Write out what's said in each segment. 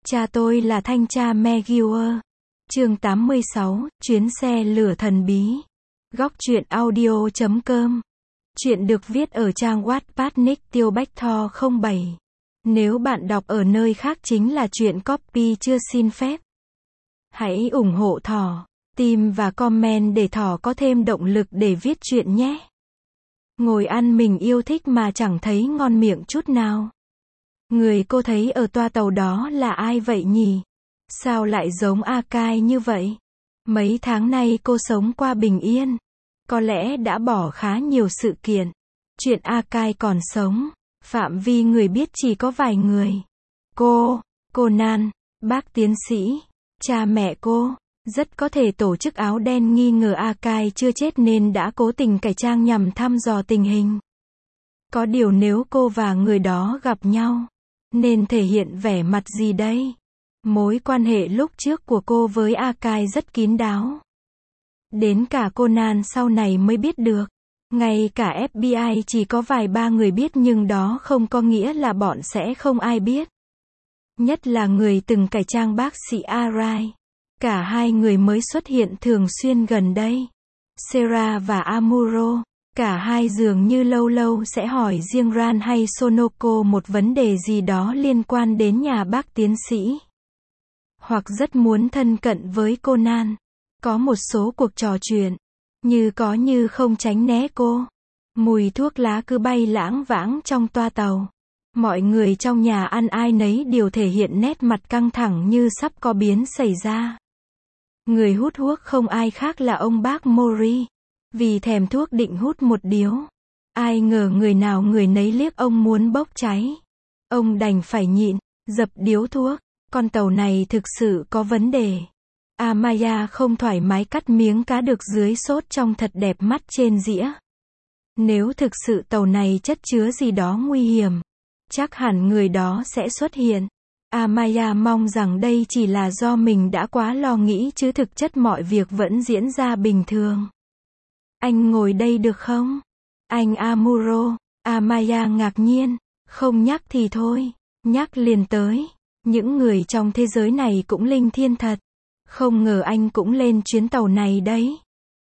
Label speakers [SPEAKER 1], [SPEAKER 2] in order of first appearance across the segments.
[SPEAKER 1] Cha tôi là thanh tra Meguiar. Chương 86, chuyến xe lửa thần bí. Góc truyện audio.com. Chuyện được viết ở trang Wattpad nick Tiêu Bách Tho 07. Nếu bạn đọc ở nơi khác chính là chuyện copy chưa xin phép. Hãy ủng hộ Thỏ, tim và comment để Thỏ có thêm động lực để viết chuyện nhé. Ngồi ăn mình yêu thích mà chẳng thấy ngon miệng chút nào. Người cô thấy ở toa tàu đó là ai vậy nhỉ? Sao lại giống Akai như vậy? Mấy tháng nay cô sống qua bình yên. Có lẽ đã bỏ khá nhiều sự kiện. Chuyện Akai còn sống, phạm vi người biết chỉ có vài người. Cô Nan, bác tiến sĩ, cha mẹ cô. Rất có thể tổ chức áo đen nghi ngờ Akai chưa chết nên đã cố tình cải trang nhằm thăm dò tình hình. Có điều nếu cô và người đó gặp nhau, nên thể hiện vẻ mặt gì đây? Mối quan hệ lúc trước của cô với Akai rất kín đáo. Đến cả Conan sau này mới biết được. Ngay cả FBI chỉ có vài ba người biết nhưng đó không có nghĩa là bọn sẽ không ai biết. Nhất là người từng cải trang bác sĩ Arai. Cả hai người mới xuất hiện thường xuyên gần đây. Sera và Amuro. Cả hai dường như lâu lâu sẽ hỏi riêng Ran hay Sonoko một vấn đề gì đó liên quan đến nhà bác tiến sĩ. Hoặc rất muốn thân cận với Conan. Có một số cuộc trò chuyện, như có như không tránh né cô. Mùi thuốc lá cứ bay lãng vãng trong toa tàu. Mọi người trong nhà ăn ai nấy đều thể hiện nét mặt căng thẳng như sắp có biến xảy ra. Người hút thuốc không ai khác là ông bác Mori. Vì thèm thuốc định hút một điếu. Ai ngờ người nào người nấy liếc ông muốn bốc cháy. Ông đành phải nhịn, dập điếu thuốc. Con tàu này thực sự có vấn đề. Amaya không thoải mái cắt miếng cá được dưới sốt trong thật đẹp mắt trên dĩa. Nếu thực sự tàu này chất chứa gì đó nguy hiểm, chắc hẳn người đó sẽ xuất hiện. Amaya mong rằng đây chỉ là do mình đã quá lo nghĩ chứ thực chất mọi việc vẫn diễn ra bình thường. Anh ngồi đây được không? Anh Amuro. Amaya ngạc nhiên. Không nhắc thì thôi, nhắc liền tới. Những người trong thế giới này cũng linh thiêng thật. Không ngờ anh cũng lên chuyến tàu này đấy.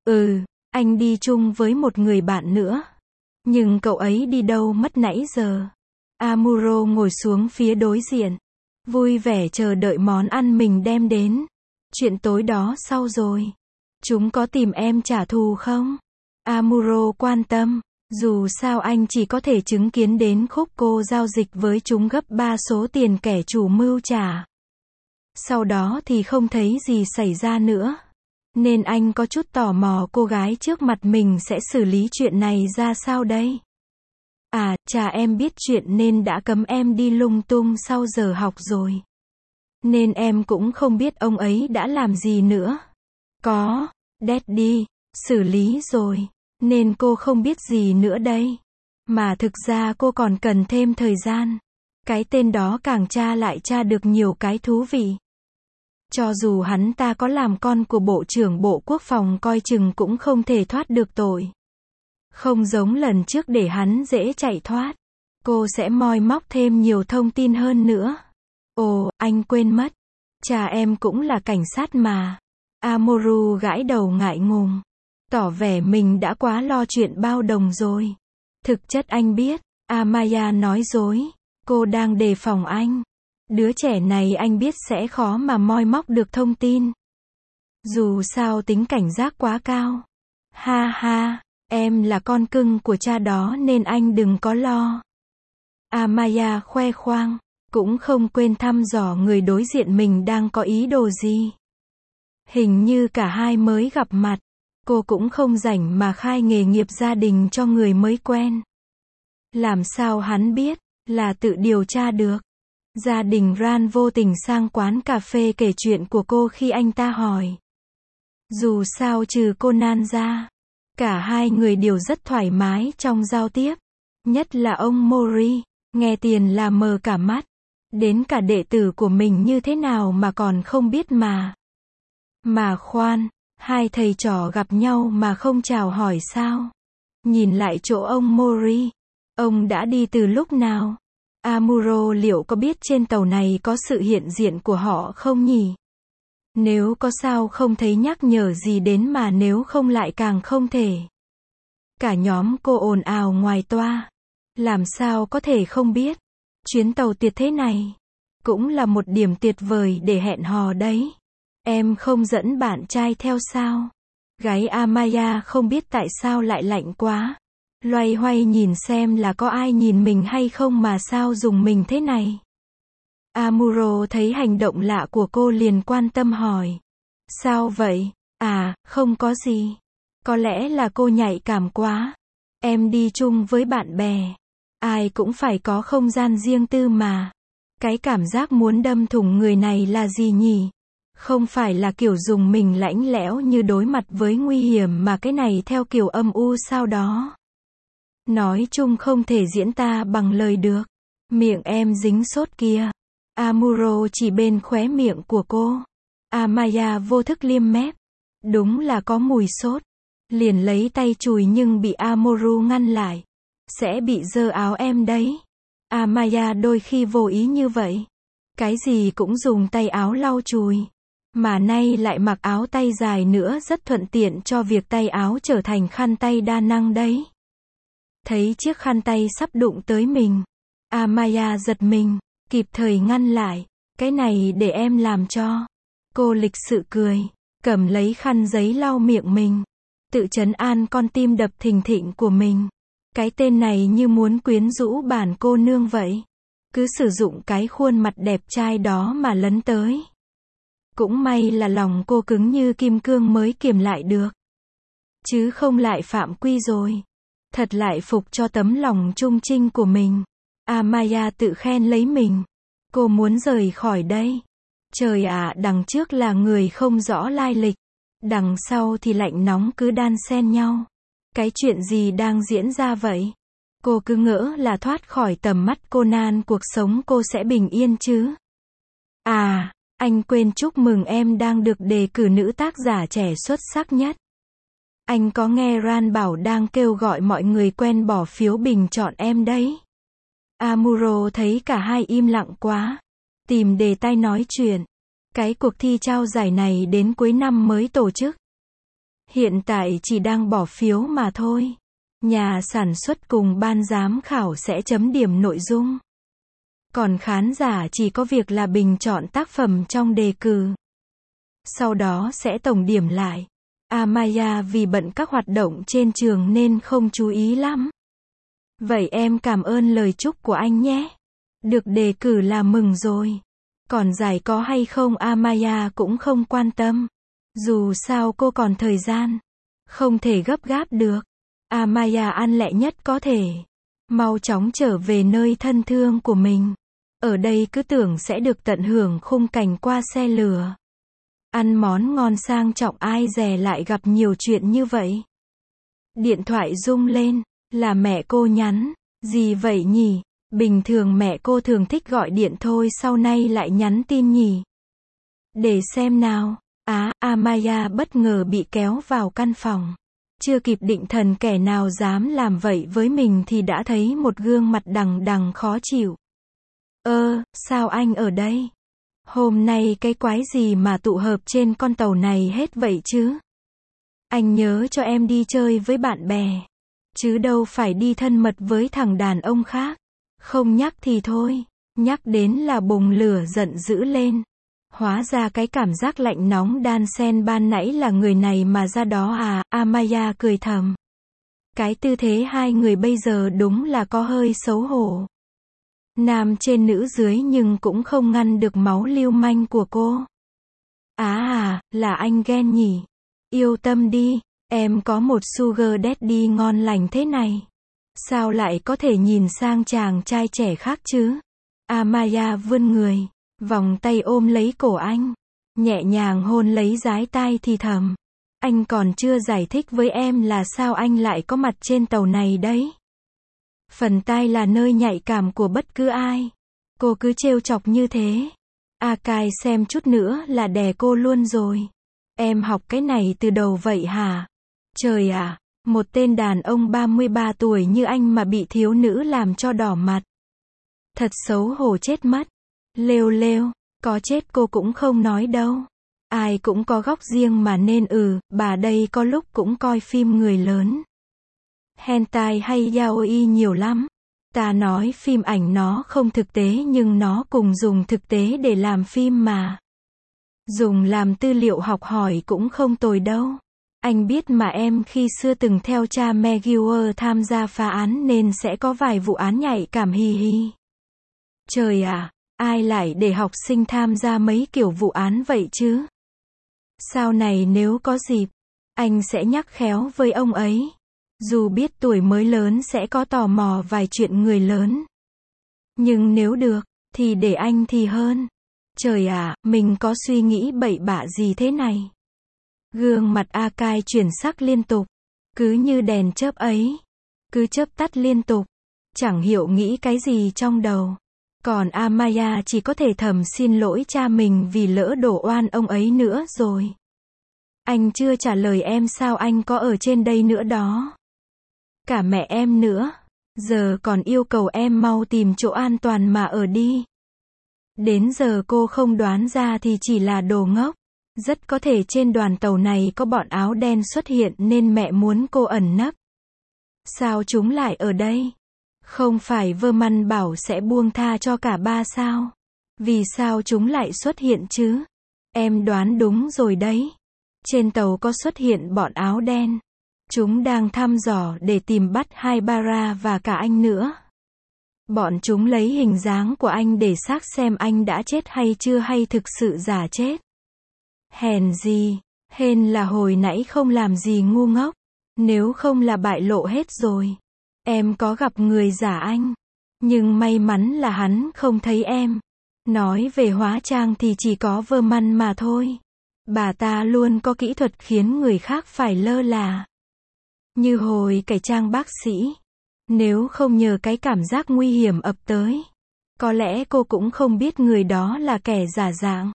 [SPEAKER 1] Anh đi chung với một người bạn nữa. Nhưng cậu ấy đi đâu mất nãy giờ? Amuro ngồi xuống phía đối diện. Vui vẻ chờ đợi món ăn mình đem đến. Chuyện tối đó sau rồi. Chúng có tìm em trả thù không? Amuro quan tâm. Dù sao anh chỉ có thể chứng kiến đến khúc cô giao dịch với chúng gấp 3 số tiền kẻ chủ mưu trả. Sau đó thì không thấy gì xảy ra nữa. Nên anh có chút tò mò cô gái trước mặt mình sẽ xử lý chuyện này ra sao đây? Cha em biết chuyện nên đã cấm em đi lung tung sau giờ học rồi. Nên em cũng không biết ông ấy đã làm gì nữa. Có, Daddy, xử lý rồi. Nên cô không biết gì nữa đây. Mà thực ra cô còn cần thêm thời gian. Cái tên đó càng tra lại tra được nhiều cái thú vị. Cho dù hắn ta có làm con của Bộ trưởng Bộ Quốc phòng coi chừng cũng không thể thoát được tội. Không giống lần trước để hắn dễ chạy thoát. Cô sẽ moi móc thêm nhiều thông tin hơn nữa. Anh quên mất. Cha em cũng là cảnh sát mà. Amuro gãi đầu ngại ngùng. Tỏ vẻ mình đã quá lo chuyện bao đồng rồi. Thực chất anh biết. Amaya nói dối. Cô đang đề phòng anh. Đứa trẻ này anh biết sẽ khó mà moi móc được thông tin. Dù sao tính cảnh giác quá cao. Ha ha, em là con cưng của cha đó nên anh đừng có lo. Amaya khoe khoang, cũng không quên thăm dò người đối diện mình đang có ý đồ gì. Hình như cả hai mới gặp mặt. Cô cũng không rảnh mà khai nghề nghiệp gia đình cho người mới quen. Làm sao hắn biết, là tự điều tra được. Gia đình Ran vô tình sang quán cà phê kể chuyện của cô khi anh ta hỏi. Dù sao trừ Conan ra, cả hai người đều rất thoải mái trong giao tiếp. Nhất là ông Mori, nghe tiền là mờ cả mắt. Đến cả đệ tử của mình như thế nào mà còn không biết mà. Mà khoan, hai thầy trò gặp nhau mà không chào hỏi sao? Nhìn lại chỗ ông Mori, ông đã đi từ lúc nào? Amuro liệu có biết trên tàu này có sự hiện diện của họ không nhỉ? Nếu có sao không thấy nhắc nhở gì đến mà nếu không lại càng không thể. Cả nhóm cô ồn ào ngoài toa. Làm sao có thể không biết. Chuyến tàu tuyệt thế này. Cũng là một điểm tuyệt vời để hẹn hò đấy. Em không dẫn bạn trai theo sao? Gái Amaya không biết tại sao lại lạnh quá. Loay hoay nhìn xem là có ai nhìn mình hay không mà sao dùng mình thế này. Amuro thấy hành động lạ của cô liền quan tâm hỏi. Sao vậy? À, không có gì. Có lẽ là cô nhạy cảm quá. Em đi chung với bạn bè. Ai cũng phải có không gian riêng tư mà. Cái cảm giác muốn đâm thủng người này là gì nhỉ? Không phải là kiểu dùng mình lãnh lẽo như đối mặt với nguy hiểm mà cái này theo kiểu âm u sao đó. Nói chung không thể diễn tả bằng lời được. Miệng em dính sốt kìa. Amuro chỉ bên khóe miệng của cô. Amaya vô thức liêm mép. Đúng là có mùi sốt. Liền lấy tay chùi nhưng bị Amuro ngăn lại. Sẽ bị dơ áo em đấy. Amaya đôi khi vô ý như vậy. Cái gì cũng dùng tay áo lau chùi. Mà nay lại mặc áo tay dài nữa rất thuận tiện cho việc tay áo trở thành khăn tay đa năng đấy. Thấy chiếc khăn tay sắp đụng tới mình. Amaya giật mình, kịp thời ngăn lại. Cái này để em làm cho. Cô lịch sự cười, cầm lấy khăn giấy lau miệng mình. Tự trấn an con tim đập thình thịch của mình. Cái tên này như muốn quyến rũ bản cô nương vậy. Cứ sử dụng cái khuôn mặt đẹp trai đó mà lấn tới. Cũng may là lòng cô cứng như kim cương mới kiềm lại được. Chứ không lại phạm quy rồi. Thật lại phục cho tấm lòng trung trinh của mình. Amaya tự khen lấy mình. Cô muốn rời khỏi đây. Trời ạ, đằng trước là người không rõ lai lịch. Đằng sau thì lạnh nóng cứ đan xen nhau. Cái chuyện gì đang diễn ra vậy? Cô cứ ngỡ là thoát khỏi tầm mắt Conan cuộc sống cô sẽ bình yên chứ. À, anh quên chúc mừng em đang được đề cử nữ tác giả trẻ xuất sắc nhất. Anh có nghe Ran bảo đang kêu gọi mọi người quen bỏ phiếu bình chọn em đấy. Amuro thấy cả hai im lặng quá. Tìm đề tài nói chuyện. Cái cuộc thi trao giải này đến cuối năm mới tổ chức. Hiện tại chỉ đang bỏ phiếu mà thôi. Nhà sản xuất cùng ban giám khảo sẽ chấm điểm nội dung. Còn khán giả chỉ có việc là bình chọn tác phẩm trong đề cử. Sau đó sẽ tổng điểm lại. Amaya vì bận các hoạt động trên trường nên không chú ý lắm. Vậy em cảm ơn lời chúc của anh nhé. Được đề cử là mừng rồi. Còn giải có hay không Amaya cũng không quan tâm. Dù sao cô còn thời gian. Không thể gấp gáp được. Amaya ăn lẹ nhất có thể. Mau chóng trở về nơi thân thương của mình. Ở đây cứ tưởng sẽ được tận hưởng khung cảnh qua xe lửa. Ăn món ngon sang trọng ai dè lại gặp nhiều chuyện như vậy. Điện thoại rung lên. Là mẹ cô nhắn. Gì vậy nhỉ? Bình thường mẹ cô thường thích gọi điện thôi sau nay lại nhắn tin nhỉ? Để xem nào. Amaya bất ngờ bị kéo vào căn phòng. Chưa kịp định thần kẻ nào dám làm vậy với mình thì đã thấy một gương mặt đằng đằng khó chịu. Sao anh ở đây? Hôm nay cái quái gì mà tụ hợp trên con tàu này hết vậy chứ? Anh nhớ cho em đi chơi với bạn bè. Chứ đâu phải đi thân mật với thằng đàn ông khác. Không nhắc thì thôi. Nhắc đến là bùng lửa giận dữ lên. Hóa ra cái cảm giác lạnh nóng đan xen ban nãy là người này mà ra đó à, Amaya cười thầm. Cái tư thế hai người bây giờ đúng là có hơi xấu hổ. Nam trên nữ dưới nhưng cũng không ngăn được máu lưu manh của cô. Là anh ghen nhỉ? Yêu tâm đi, em có một sugar daddy ngon lành thế này. Sao lại có thể nhìn sang chàng trai trẻ khác chứ? Amaya vươn người. Vòng tay ôm lấy cổ anh. Nhẹ nhàng hôn lấy dái tai thì thầm. Anh còn chưa giải thích với em là sao anh lại có mặt trên tàu này đấy. Phần tai là nơi nhạy cảm của bất cứ ai. Cô cứ trêu chọc như thế. Akai xem chút nữa là đè cô luôn rồi. Em học cái này từ đầu vậy hả? Trời ạ, một tên đàn ông 33 tuổi như anh mà bị thiếu nữ làm cho đỏ mặt. Thật xấu hổ chết mất. Lêu lêu, có chết cô cũng không nói đâu. Ai cũng có góc riêng mà nên bà đây có lúc cũng coi phim người lớn. Hentai hay yaoi nhiều lắm. Ta nói phim ảnh nó không thực tế nhưng nó cùng dùng thực tế để làm phim mà. Dùng làm tư liệu học hỏi cũng không tồi đâu. Anh biết mà em khi xưa từng theo cha Meguier tham gia phá án nên sẽ có vài vụ án nhạy cảm hi hi. Trời ạ, ai lại để học sinh tham gia mấy kiểu vụ án vậy chứ? Sau này nếu có dịp, anh sẽ nhắc khéo với ông ấy. Dù biết tuổi mới lớn sẽ có tò mò vài chuyện người lớn. Nhưng nếu được, thì để anh thì hơn. Trời ạ, mình có suy nghĩ bậy bạ gì thế này? Gương mặt Akai chuyển sắc liên tục. Cứ như đèn chớp ấy. Cứ chớp tắt liên tục. Chẳng hiểu nghĩ cái gì trong đầu. Còn Amaya chỉ có thể thầm xin lỗi cha mình vì lỡ đổ oan ông ấy nữa rồi. Anh chưa trả lời em sao anh có ở trên đây nữa đó. Cả mẹ em nữa. Giờ còn yêu cầu em mau tìm chỗ an toàn mà ở đi. Đến giờ cô không đoán ra thì chỉ là đồ ngốc. Rất có thể trên đoàn tàu này có bọn áo đen xuất hiện nên mẹ muốn cô ẩn nấp. Sao chúng lại ở đây? Không phải Verman bảo sẽ buông tha cho cả ba sao? Vì sao chúng lại xuất hiện chứ? Em đoán đúng rồi đấy. Trên tàu có xuất hiện bọn áo đen. Chúng đang thăm dò để tìm bắt Haibara và cả anh nữa. Bọn chúng lấy hình dáng của anh để xác xem anh đã chết hay chưa hay thực sự giả chết. Hèn gì, hên là hồi nãy không làm gì ngu ngốc. Nếu không là bại lộ hết rồi. Em có gặp người giả anh. Nhưng may mắn là hắn không thấy em. Nói về hóa trang thì chỉ có Verman mà thôi. Bà ta luôn có kỹ thuật khiến người khác phải lơ là. Như hồi cải trang bác sĩ. Nếu không nhờ cái cảm giác nguy hiểm ập tới, có lẽ cô cũng không biết người đó là kẻ giả dạng.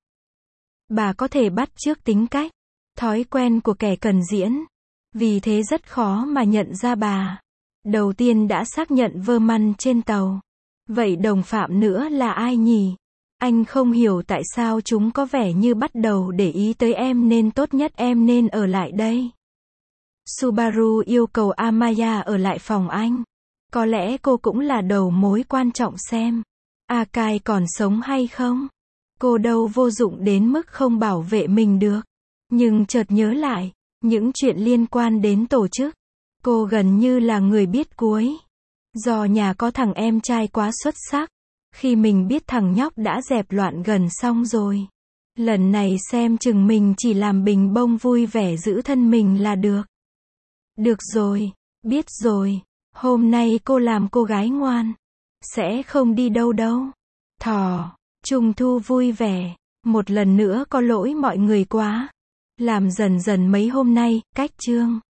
[SPEAKER 1] Bà có thể bắt chước tính cách, thói quen của kẻ cần diễn. Vì thế rất khó mà nhận ra bà. Đầu tiên đã xác nhận Verman trên tàu. Vậy đồng phạm nữa là ai nhỉ? Anh không hiểu tại sao chúng có vẻ như bắt đầu để ý tới em nên tốt nhất em nên ở lại đây. Subaru yêu cầu Amaya ở lại phòng anh. Có lẽ cô cũng là đầu mối quan trọng xem Akai còn sống hay không. Cô đâu vô dụng đến mức không bảo vệ mình được. Nhưng chợt nhớ lại những chuyện liên quan đến tổ chức. Cô gần như là người biết cuối. Do nhà có thằng em trai quá xuất sắc. Khi mình biết thằng nhóc đã dẹp loạn gần xong rồi. Lần này xem chừng mình chỉ làm bình bông vui vẻ giữ thân mình là được. Được rồi, biết rồi. Hôm nay cô làm cô gái ngoan. Sẽ không đi đâu đâu. Thỏ, Trung thu vui vẻ. Một lần nữa có lỗi mọi người quá. Làm dần dần mấy hôm nay, cách chương.